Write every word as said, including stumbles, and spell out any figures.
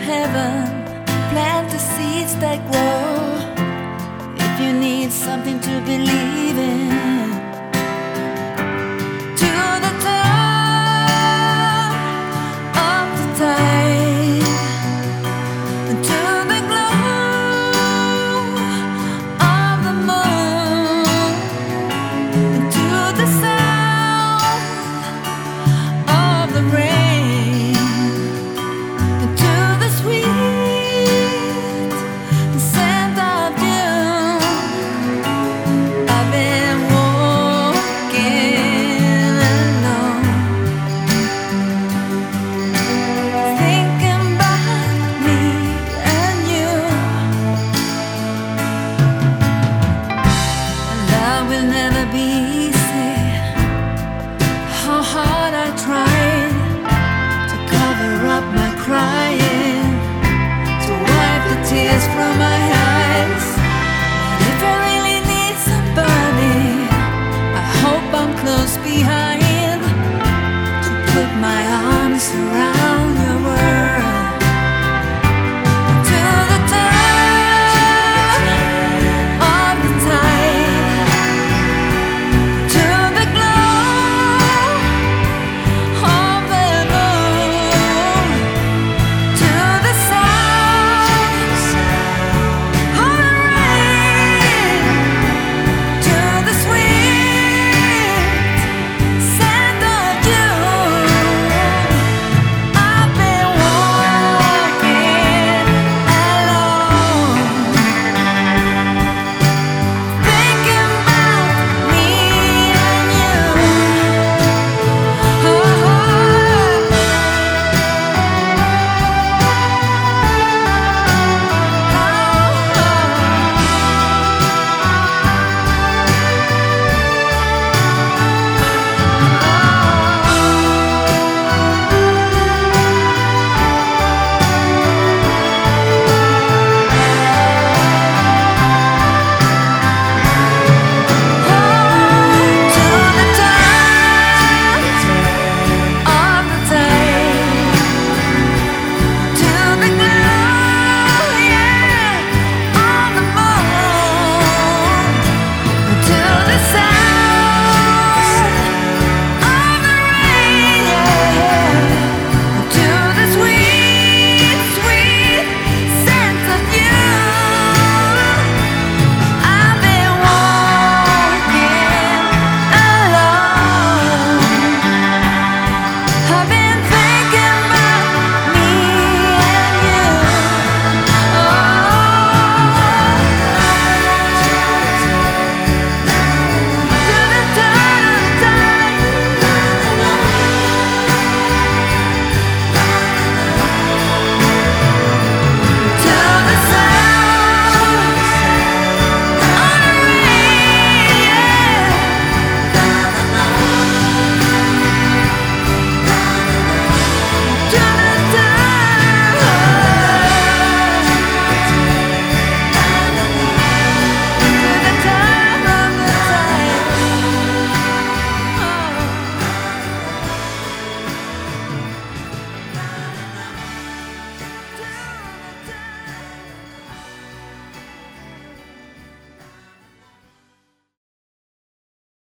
heaven, plant the seeds that grow. If you need something to believe in, to the top of the tide, to the glow of the moon, to the sound of the rain, to the sweet scent of June. I've been walking alone, thinking about me and you. Love will never be easy. How hard I tried to cover up my cry.